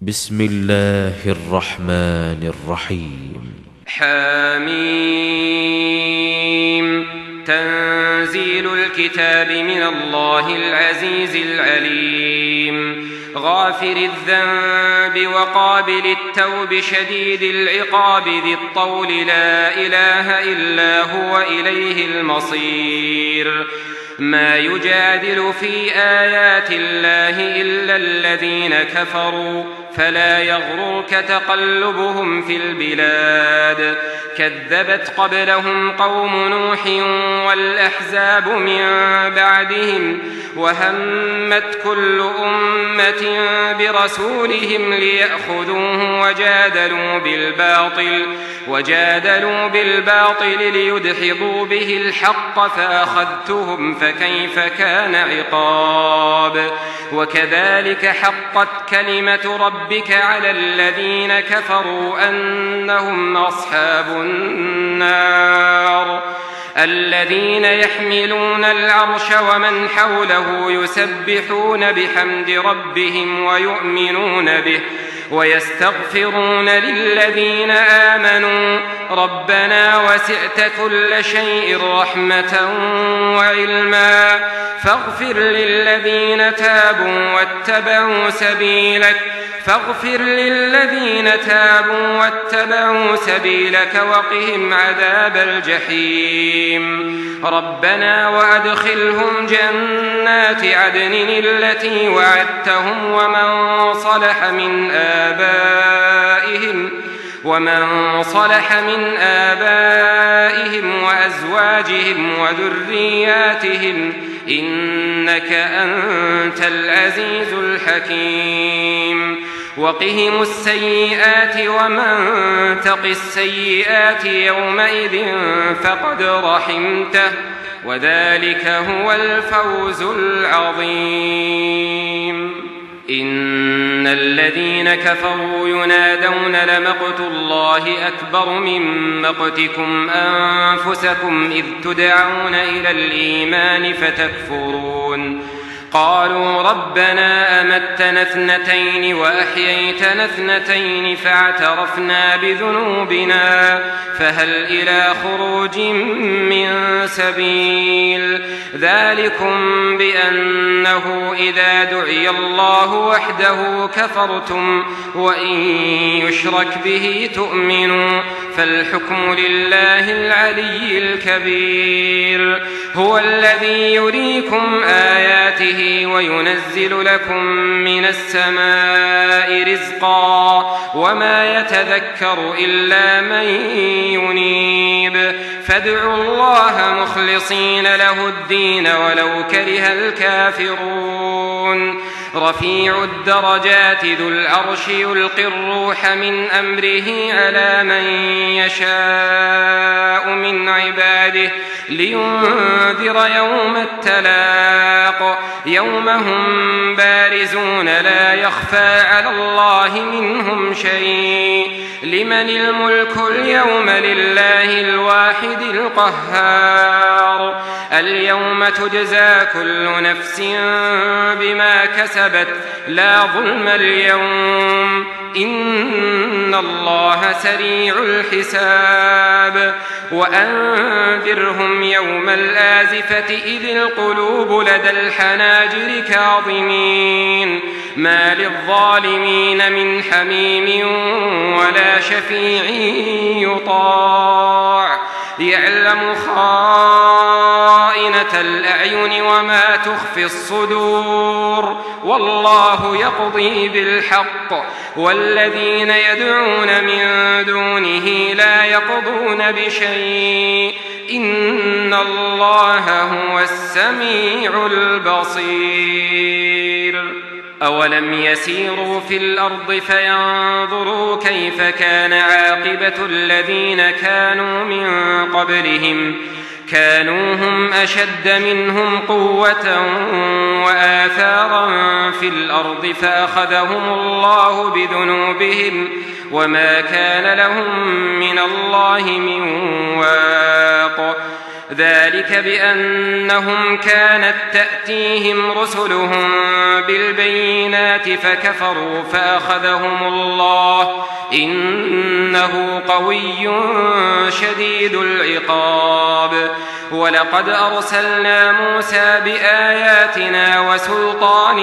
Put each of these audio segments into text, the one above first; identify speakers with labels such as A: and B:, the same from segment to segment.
A: بسم الله الرحمن الرحيم.
B: حميم. تنزيل الكتاب من الله العزيز العليم، غافر الذنب وقابل التوب شديد العقاب ذي الطول، لا إله إلا هو إليه المصير. ما يجادل في آيات الله إلا الذين كفروا، فلا يغررك تقلبهم في البلاد. كذبت قبلهم قوم نوح والأحزاب من بعدهم، وهمت كل أمة برسولهم ليأخذوه وجادلوا بالباطل ليدحضوا به الحق، فأخذتهم فكيف كان عقاب. وكذلك حقت كلمة ربك على الذين كفروا أنهم أصحاب النار، الذين يحملون العرش ومن حوله يسبحون بحمد ربهم ويؤمنون به ويستغفرون للذين آمنوا ربنا وسعت كل شيء رحمة وعلما، فاغفر للذين تابوا واتبعوا سبيلك وقهم عذاب الجحيم. ربنا وأدخلهم جنات عدن التي وعدتهم ومن صلح من آبائهم وأزواجهم وذرياتهم، إنك أنت العزيز الحكيم. وقهم السيئات، ومن تق السيئات يومئذ فقد رحمته، وذلك هو الفوز العظيم. إن الذين كفروا ينادون لمقت الله أكبر من مقتكم أنفسكم إذ تدعون إلى الإيمان فتكفرون. قالوا ربنا أمتنا اثنتين وأحييتنا اثنتين فاعترفنا بذنوبنا فهل إلى خروج من سبيل. ذلكم بأنه إذا دعي الله وحده كفرتم، وإن يشرك به تؤمنوا، فالحكم لله العلي الكبير. هو الذي يريكم آياته وينزل لكم من السماء رزقا، وما يتذكر إلا من ينيب. فادعوا الله مخلصين له الدين ولو كره الكافرون. رفيع الدرجات ذو العرش يلقي الروح من أمره على من يشاء من عباده لينذر يوم التلاق، يوم هم بارزون لا يخفى على الله منهم شيء. لمن الملك اليوم؟ لله الواحد القهار. اليوم تجزى كل نفس بما كسبت، لا ظلم اليوم، إن الله سريع الحساب. وأنذرهم يوم الآزفة إذ القلوب لدى الحناجر كاظمين، ما للظالمين من حميم ولا شفيع يطاع. يعلم خائنة الأعين وما تخفي الصدور، والله يقضي بالحق، والذين يدعون من دونه لا يقضون بشيء، إن الله هو السميع البصير. أولم يسيروا في الأرض فينظروا كيف كان عاقبة الذين كانوا من قبلهم، كانوا هم أشد منهم قوة وآثارا في الأرض فأخذهم الله بذنوبهم، وما كان لهم من الله من واق. ذلك بأنهم كانت تأتيهم رسلهم بالبينات فكفروا فأخذهم الله إنه قوي شديد العقاب. ولقد أرسلنا موسى بآياتنا وسلطان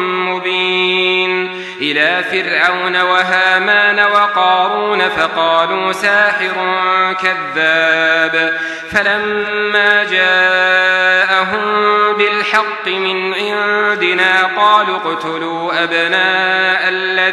B: مبين إلى فرعون وهامان وقارون فقالوا ساحر كذاب. فلما جاءهم بالحق من عندنا قالوا اقتلوا أبناء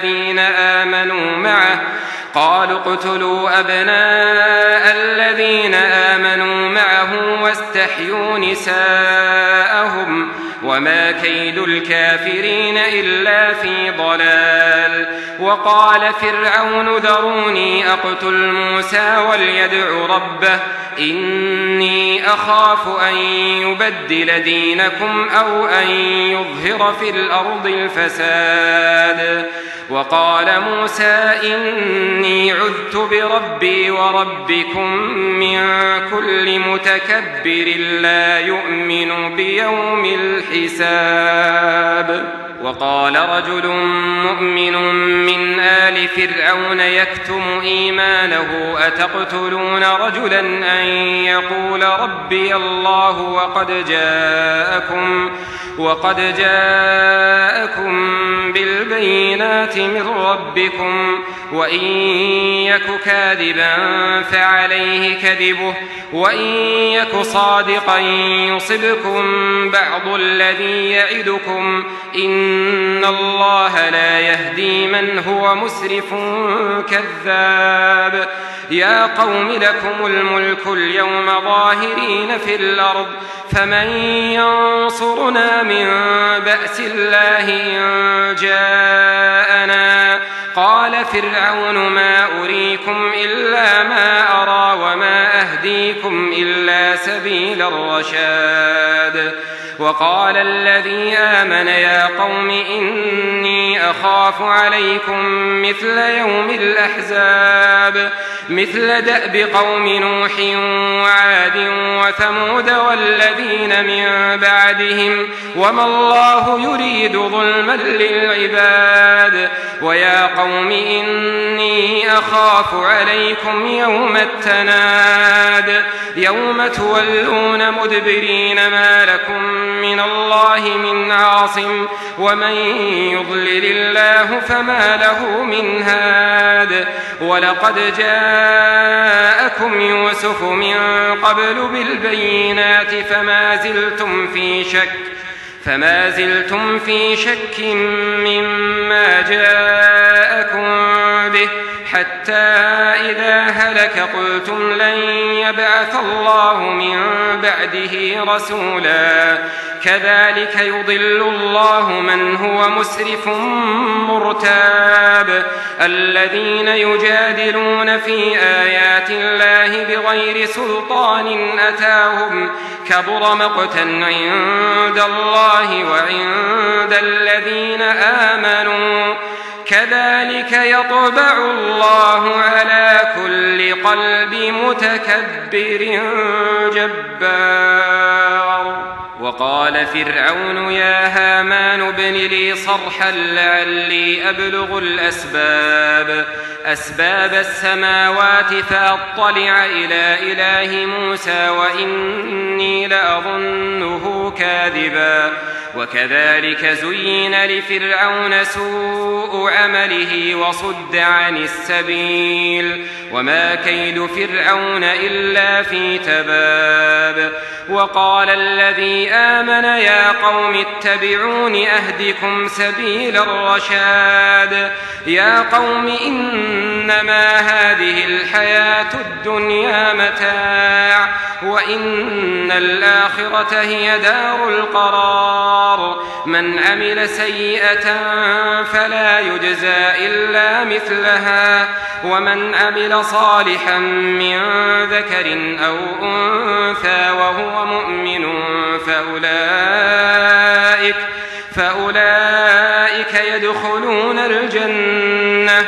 B: الذين آمنوا معه واستحيوا نساءهم وما كيد الكافرين إلا في ضلال. وقال فرعون ذروني أقتل موسى وليدع ربه إني أخاف أن يبدل دينكم أو أن يظهر في الأرض الفساد. وقال موسى إني عذت بربي وربكم من كل متكبر لا يؤمن بيوم الحساب. وقال رجل مؤمن من آل فرعون يكتم إيمانه أتقتلون رجلا أن يقول ربي الله وقد جاءكم بالبينات من ربكم وإن يك كاذبا فعليه كذبه وإن يك صادقا يصبكم بعض الذي يعدكم إن الله لا يهدي من هو مسرف كذاب. يا قوم لكم الملك اليوم ظاهرين في الأرض فمن ينصرنا من بأس الله إن جاءنا. قال فرعون ما أريكم إلا ما أرى وما أهديكم إلا سبيل الرشاد. وقال الذي آمن يا قوم إني أخاف عليكم مثل يوم الأحزاب مثل دأب قوم نوح وعاد وثمود والذين من بعدهم وما الله يريد ظلما للعباد. ويا قوم إني أخاف عليكم يوم التناد يوم تولون مدبرين ما لكم من الله من عاصم ومن يضلل الله فما له من هاد. ولقد جاءكم يوسف من قبل بالبينات فما زلتم في شك مما جاءكم به حتى إذا هلك قلتم لن يبعث الله من بعده رسولا. كذلك يضل الله من هو مسرف مرتاب. الذين يجادلون في آيات الله بغير سلطان أتاهم كبر مقتا عند الله وعند الذين آمنوا. كذلك يطبع الله على كل قلب متكبر جبار. وقال فرعون يا هامان ابن لي صرحا لعلي أبلغ أسباب السماوات فأطلع إلى إله موسى وإني لأظنه كاذبا. وكذلك زين لفرعون سوء عمله وصد عن السبيل وما كيد فرعون إلا في تباب. وقال الذي آمن يا قوم اتبعون أهدكم سبيل الرشاد. يا قوم إنما هذه الحياة الدنيا متاع وإن الآخرة هي دار القرار. من عمل سيئة فلا يجزى إلا مثلها ومن عمل صالحا من ذكر أو أنثى وهو مؤمن فأولئك يدخلون الجنة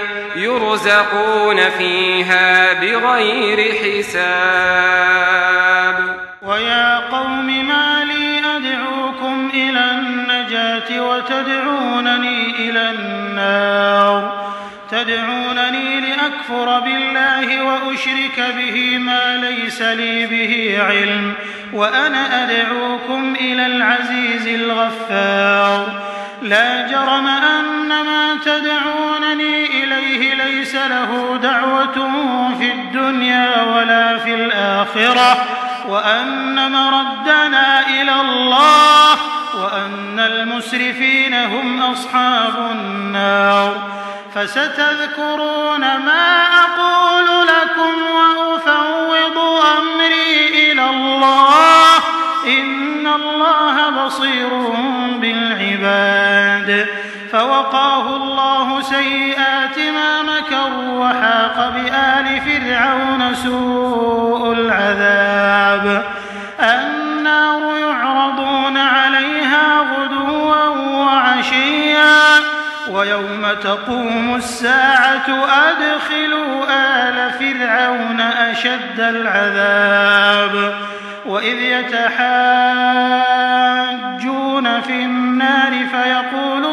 B: يرزقون فيها بغير حساب.
C: ويا قوم ما لي أدعوكم إلى النجاة وتدعونني إلى النار تدعونني لأكفر بالله وأشرك به ما ليس لي به علم وأنا أدعوكم إلى العزيز الغفار لا جرم أن ما تدعونني إليه ليس له دعوة في الدنيا ولا في الآخرة وأن مردنا إلى الله وأن المسرفين هم أصحاب النار فستذكرون ما أقول لكم وأفوض أمري إلى الله إن الله بصير بالعباد فوقاه الله سيئات ما مكروا وحاق بآل فرعون سوء العذاب النار يعرضون عليها غدوا وعشيا ويوم تقوم الساعة أدخلوا آل فرعون أشد العذاب وإذ يتحاجون في النار فيقول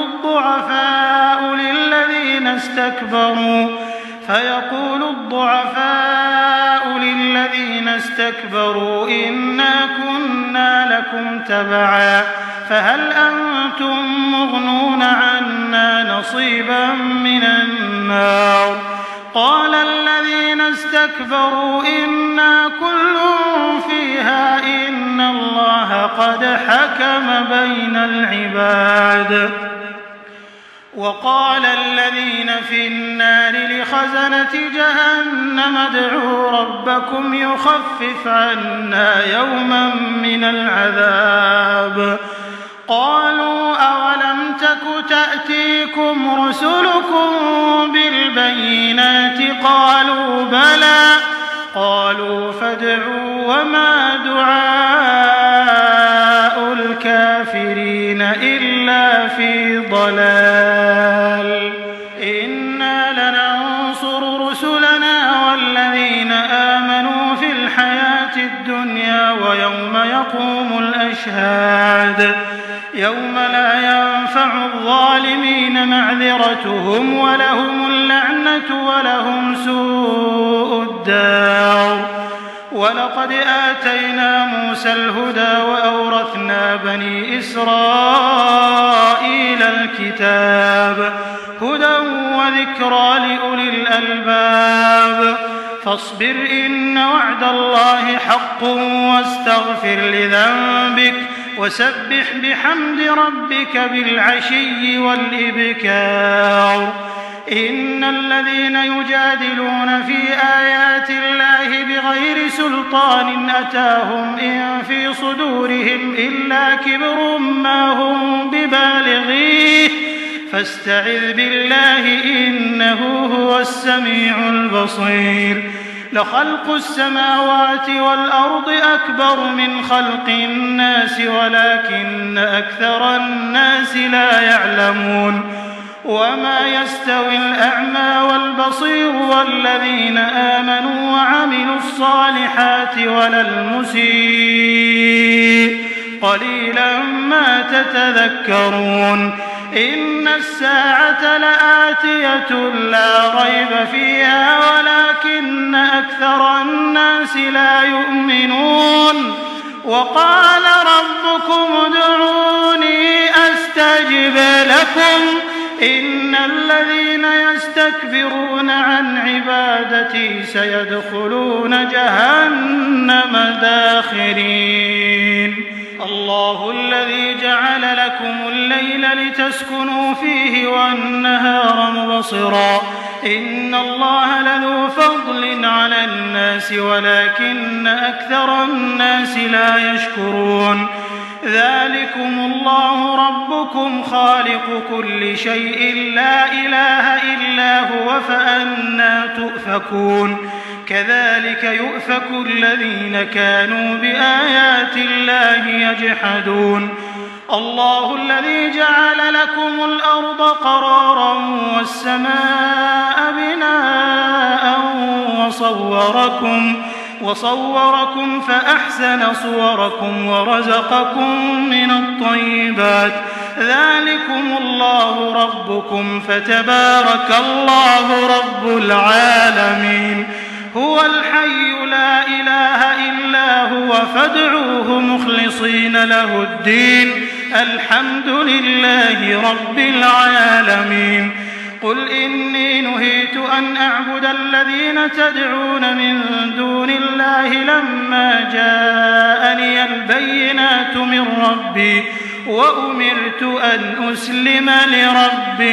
C: الضعفاء للذين استكبروا إنا كنا لكم تبعا فهل أنتم مغنون عنا نصيبا من النار قال الذين استكبروا إنا كل فيها إن الله قد حكم بين العباد وقال الذين في النار لخزنة جهنم ادعوا ربكم يخفف عنا يوما من العذاب قالوا أولم تك تأتيكم رسلكم بالبينات قالوا بلى قالوا فادعوا وما دعاء الكافرين إلا في ضلال إنا لننصر رسلنا والذين آمنوا في الحياة الدنيا ويوم يقوم الأشهاد يوم لا ينفع الظالمين معذرتهم ولهم اللعنة ولهم سوء الدار ولقد آتينا موسى الهدى وأورثنا بني إسرائيل الكتاب هدى وذكرى لأولي الألباب فاصبر إن وعد الله حق واستغفر لذنبك وسبح بحمد ربك بالعشي والإبكار إن الذين يجادلون في آيات الله بغير سلطان أتاهم إن في صدورهم إلا كبر ما هم ببالغيه فاستعذ بالله إنه هو السميع البصير لخلق السماوات والأرض أكبر من خلق الناس ولكن أكثر الناس لا يعلمون وما يستوي الأعمى والبصير والذين آمنوا وعملوا الصالحات ولا المسيء قليلا ما تتذكرون إن الساعة لآتية لا ريب فيها ولكن أكثر الناس لا يؤمنون وقال ربكم ادعوني أستجب لكم إن الذين يستكبرون عن عبادتي سيدخلون جهنم داخرين الله الذي جعل لكم الليل لتسكنوا فيه والنهار مبصرا إن الله لذو فضل على الناس ولكن أكثر الناس لا يشكرون ذلكم الله ربكم خالق كل شيء لا إله إلا هو فأنى تؤفكون كذلك يؤفك الذين كانوا بآيات الله يجحدون الله الذي جعل لكم الأرض قرارا والسماء بناء وصوركم فأحسن صوركم ورزقكم من الطيبات ذلكم الله ربكم فتبارك الله رب العالمين هو الحي لا إله إلا هو فادعوه مخلصين له الدين الحمد لله رب العالمين قل إني نهيت أن أعبد الذين تدعون من دون الله لما جاءني البينات من ربي وأمرت أن أسلم لرب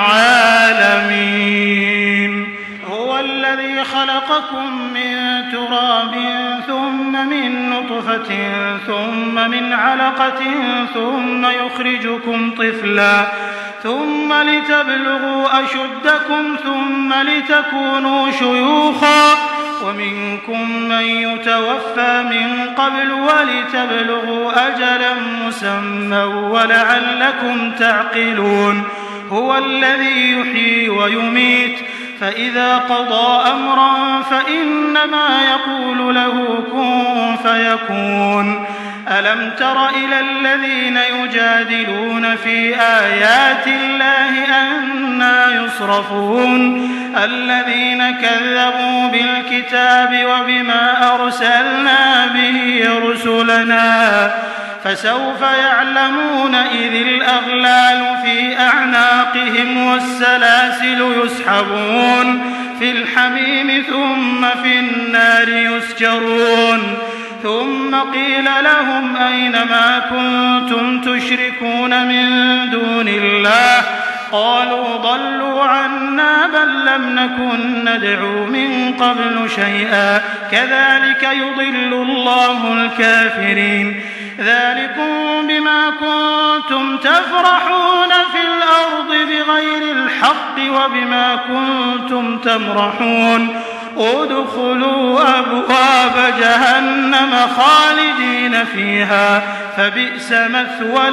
C: العالمين هو الذي خلقكم من تراب ثم من نطفة ثم من علقة ثم يخرجكم طفلا ثم لتبلغوا أشدكم ثم لتكونوا شيوخا ومنكم من يتوفى من قبل ولتبلغوا أجلا مسمى ولعلكم تعقلون هو الذي يحيي ويميت فإذا قضى أمرا فإنما يقول له كن فيكون ألم تر إلى الذين يجادلون في آيات الله أنى يصرفون الذين كذبوا بالكتاب وبما أرسلنا به رسلنا فسوف يعلمون إذ الأغلال في أعناقهم والسلاسل يسحبون في الحميم ثم في النار يسجرون ثم قيل لهم أين ما كنتم تشركون من دون الله قالوا ضلوا عنا بل لم نكن ندعو من قبل شيئا كذلك يضل الله الكافرين ذلكم بما كنتم تفرحون في الأرض بغير الحق وبما كنتم تمرحون ادخلوا أبواب جهنم خالدين فيها فبئس مثوى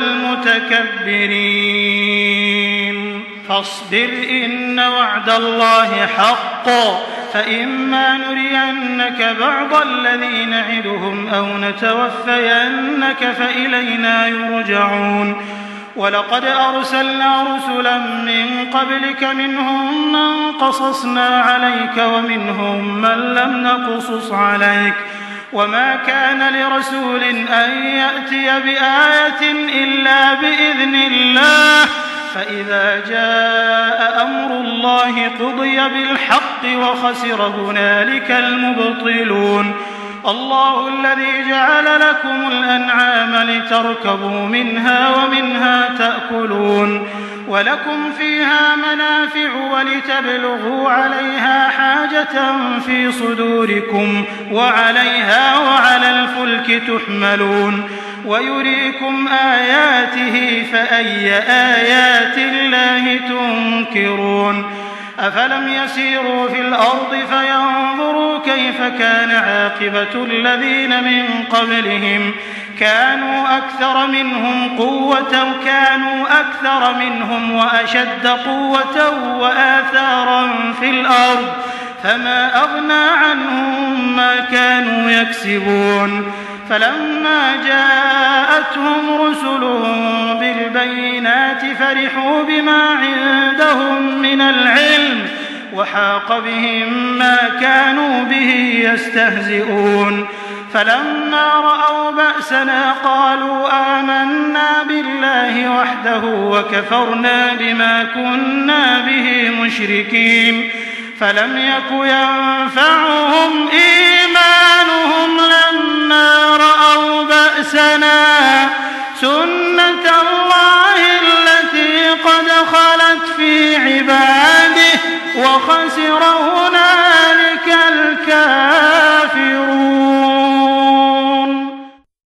C: المتكبرين فاصبر إن وعد الله حق فإما نرينك بعض الذي نعدهم أو نتوفينك فإلينا يرجعون ولقد أرسلنا رسلا من قبلك منهم من قصصنا عليك ومنهم من لم نقصص عليك وما كان لرسول أن يأتي بآية إلا بإذن الله فإذا جاء أمر الله قضي بالحق وخسر هنالك المبطلون الله الذي جعل لكم الأنعام لتركبوا منها ومنها تأكلون ولكم فيها منافع ولتبلغوا عليها حاجة في صدوركم وعليها وعلى الفلك تحملون ويريكم آياته فأي آيات الله تنكرون أفلم يسيروا في الأرض فينظروا كيف كان عاقبة الذين من قبلهم كانوا أكثر منهم وأشد قوة وآثارا في الأرض فما أغنى عنهم ما كانوا يكسبون فلما جاءتهم رسلهم بالبينات فرحوا بما عندهم من العلم وحاق بهم ما كانوا به يستهزئون فلما رأوا بأسنا قالوا آمنا بالله وحده وكفرنا بما كنا به مشركين فلم يك ينفعهم إيمانهم